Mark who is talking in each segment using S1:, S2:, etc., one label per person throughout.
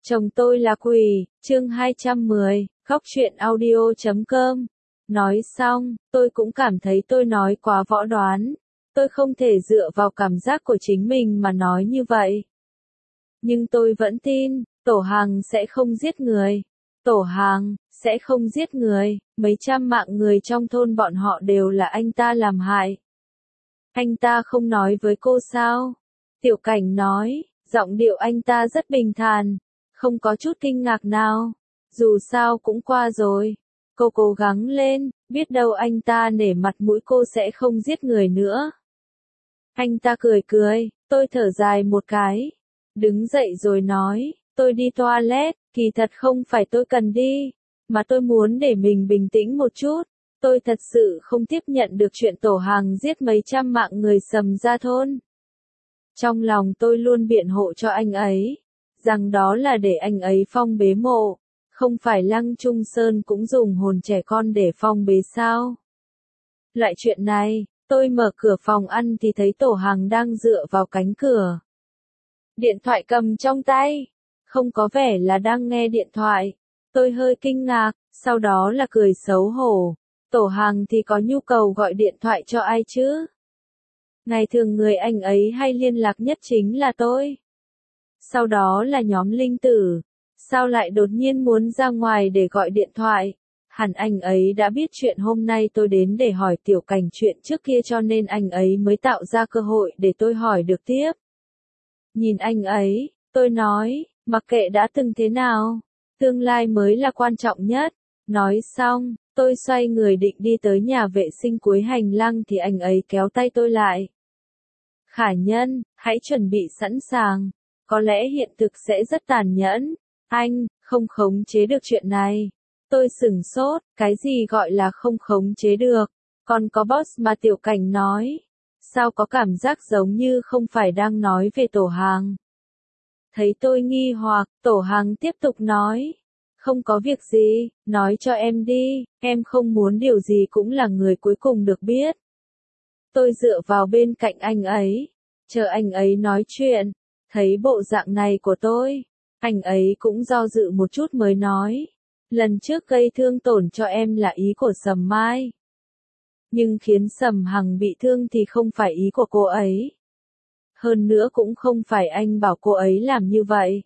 S1: Chồng tôi là quỷ, chương 210, khóc chuyện audio.com. Nói xong, tôi cũng cảm thấy tôi nói quá võ đoán. Tôi không thể dựa vào cảm giác của chính mình mà nói như vậy. Nhưng tôi vẫn tin, Tổ Hằng sẽ không giết người. Tổ Hằng sẽ không giết người, mấy trăm mạng người trong thôn bọn họ đều là anh ta làm hại. Anh ta không nói với cô sao? Tiểu Cảnh nói, giọng điệu anh ta rất bình thản, không có chút kinh ngạc nào. Dù sao cũng qua rồi. Cô cố gắng lên, biết đâu anh ta nể mặt mũi cô sẽ không giết người nữa. Anh ta cười cười, tôi thở dài một cái. Đứng dậy rồi nói, tôi đi toilet, kỳ thật không phải tôi cần đi, mà tôi muốn để mình bình tĩnh một chút. Tôi thật sự không tiếp nhận được chuyện Tổ Hằng giết mấy trăm mạng người Sầm Gia thôn. Trong lòng tôi luôn biện hộ cho anh ấy, rằng đó là để anh ấy phong bế mộ, không phải Lăng Trung Sơn cũng dùng hồn trẻ con để phong bế sao. Loại chuyện này, tôi mở cửa phòng ăn thì thấy Tổ Hằng đang dựa vào cánh cửa. Điện thoại cầm trong tay, không có vẻ là đang nghe điện thoại. Tôi hơi kinh ngạc, sau đó là cười xấu hổ. Tổ Hằng thì có nhu cầu gọi điện thoại cho ai chứ? Ngày thường người anh ấy hay liên lạc nhất chính là tôi. Sau đó là nhóm Linh Tử. Sao lại đột nhiên muốn ra ngoài để gọi điện thoại? Hẳn anh ấy đã biết chuyện hôm nay tôi đến để hỏi Tiểu Cảnh chuyện trước kia cho nên anh ấy mới tạo ra cơ hội để tôi hỏi được tiếp. Nhìn anh ấy, tôi nói, mặc kệ đã từng thế nào, tương lai mới là quan trọng nhất. Nói xong, tôi xoay người định đi tới nhà vệ sinh cuối hành lang thì anh ấy kéo tay tôi lại. Khả Nhân, hãy chuẩn bị sẵn sàng. Có lẽ hiện thực sẽ rất tàn nhẫn. Anh, không khống chế được chuyện này. Tôi sửng sốt, cái gì gọi là không khống chế được? Còn có boss mà Tiểu Cảnh nói. Sao có cảm giác giống như không phải đang nói về Tổ Hằng? Thấy tôi nghi hoặc, Tổ Hằng tiếp tục nói. Không có việc gì, nói cho em đi, em không muốn điều gì cũng là người cuối cùng được biết. Tôi dựa vào bên cạnh anh ấy, chờ anh ấy nói chuyện, thấy bộ dạng này của tôi, anh ấy cũng do dự một chút mới nói. Lần trước gây thương tổn cho em là ý của Sầm Mai. Nhưng khiến Sầm Hằng bị thương thì không phải ý của cô ấy. Hơn nữa cũng không phải anh bảo cô ấy làm như vậy.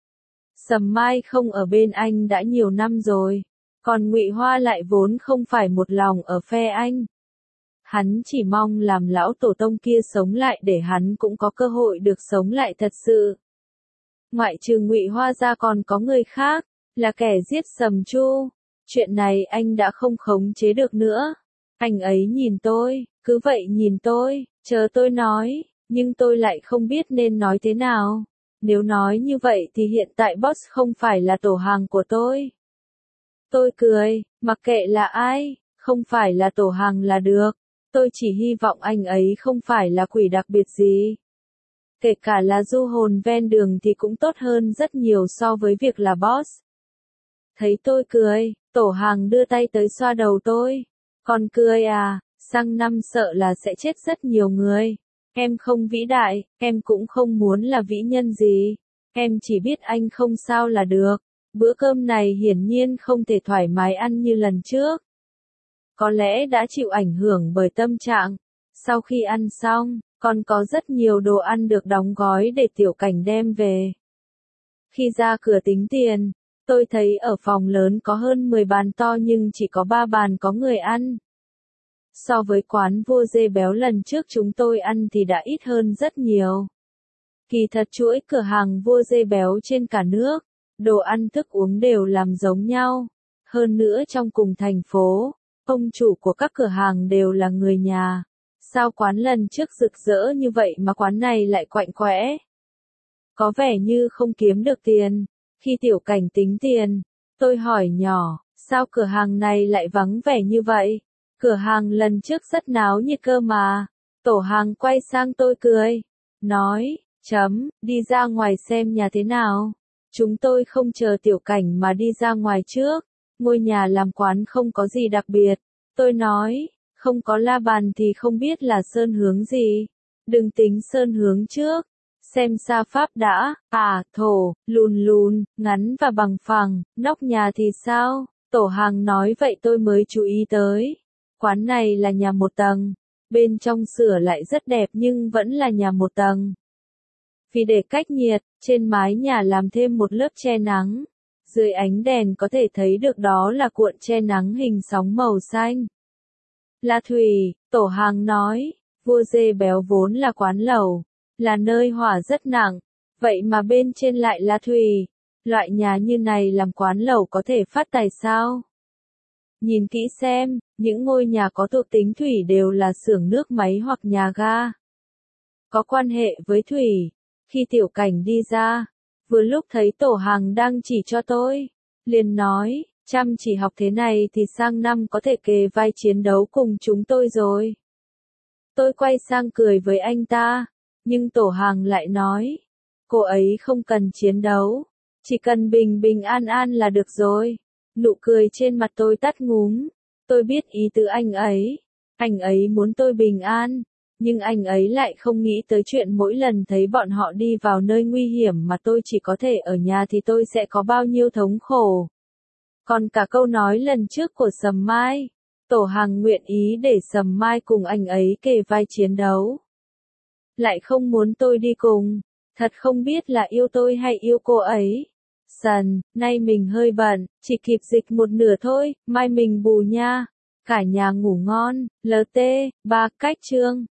S1: Sầm Mai không ở bên anh đã nhiều năm rồi, còn Ngụy Hoa lại vốn không phải một lòng ở phe anh. Hắn chỉ mong làm lão tổ tông kia sống lại để hắn cũng có cơ hội được sống lại thật sự. Ngoại trừ Ngụy Hoa ra còn có người khác, là kẻ giết Sầm Chu. Chuyện này anh đã không khống chế được nữa. Anh ấy nhìn tôi, cứ vậy nhìn tôi, chờ tôi nói, nhưng tôi lại không biết nên nói thế nào. Nếu nói như vậy thì hiện tại boss không phải là Tổ Hằng của tôi. Tôi cười, mặc kệ là ai, không phải là Tổ Hằng là được. Tôi chỉ hy vọng anh ấy không phải là quỷ đặc biệt gì. Kể cả là du hồn ven đường thì cũng tốt hơn rất nhiều so với việc là boss. Thấy tôi cười, Tổ Hằng đưa tay tới xoa đầu tôi. Còn cười à, sang năm sợ là sẽ chết rất nhiều người. Em không vĩ đại, em cũng không muốn là vĩ nhân gì. Em chỉ biết anh không sao là được. Bữa cơm này hiển nhiên không thể thoải mái ăn như lần trước. Có lẽ đã chịu ảnh hưởng bởi tâm trạng. Sau khi ăn xong, còn có rất nhiều đồ ăn được đóng gói để Tiểu Cảnh đem về. Khi ra cửa tính tiền, tôi thấy ở phòng lớn có hơn 10 bàn to nhưng chỉ có 3 bàn có người ăn. So với quán vua dê béo lần trước chúng tôi ăn thì đã ít hơn rất nhiều. Kỳ thật chuỗi cửa hàng vua dê béo trên cả nước, đồ ăn thức uống đều làm giống nhau. Hơn nữa trong cùng thành phố, ông chủ của các cửa hàng đều là người nhà. Sao quán lần trước rực rỡ như vậy mà quán này lại quạnh quẽ? Có vẻ như không kiếm được tiền. Khi Tiểu Cảnh tính tiền, tôi hỏi nhỏ, sao cửa hàng này lại vắng vẻ như vậy? Cửa hàng lần trước rất náo nhiệt cơ mà. Tổ Hằng quay sang tôi cười, nói, đi ra ngoài xem nhà thế nào. Chúng tôi không chờ Tiểu Cảnh mà đi ra ngoài trước. Ngôi nhà làm quán không có gì đặc biệt. Tôi nói, không có la bàn thì không biết là sơn hướng gì. Đừng tính sơn hướng trước. Xem xa pháp đã, thổ, lùn lùn, ngắn và bằng phẳng, nóc nhà thì sao? Tổ hàng nói vậy tôi mới chú ý tới. Quán này là nhà một tầng. Bên trong sửa lại rất đẹp nhưng vẫn là nhà một tầng. Vì để cách nhiệt, trên mái nhà làm thêm một lớp che nắng. Dưới ánh đèn có thể thấy được đó là cuộn che nắng hình sóng màu xanh. La Thủy, tổ hàng nói, vua dê béo vốn là quán lẩu, là nơi hỏa rất nặng, vậy mà bên trên lại là thủy. Loại nhà như này làm quán lẩu có thể phát tài sao? Nhìn kỹ xem, những ngôi nhà có thuộc tính thủy đều là xưởng nước máy hoặc nhà ga. Có quan hệ với thủy. Khi Tiểu Cảnh đi ra, vừa lúc thấy tổ hàng đang chỉ cho tôi, liền nói, chăm chỉ học thế này thì sang năm có thể kề vai chiến đấu cùng chúng tôi rồi. Tôi quay sang cười với anh ta, nhưng tổ hàng lại nói, cô ấy không cần chiến đấu, chỉ cần bình bình an an là được rồi. Nụ cười trên mặt tôi tắt ngúm, tôi biết ý tứ anh ấy muốn tôi bình an. Nhưng anh ấy lại không nghĩ tới chuyện mỗi lần thấy bọn họ đi vào nơi nguy hiểm mà tôi chỉ có thể ở nhà thì tôi sẽ có bao nhiêu thống khổ. Còn cả câu nói lần trước của Sầm Mai, tổ hàng nguyện ý để Sầm Mai cùng anh ấy kề vai chiến đấu. Lại không muốn tôi đi cùng, thật không biết là yêu tôi hay yêu cô ấy. Sần, nay mình hơi bận, chỉ kịp dịch một nửa thôi, mai mình bù nha. Cả nhà ngủ ngon, LT, 3 cách chương.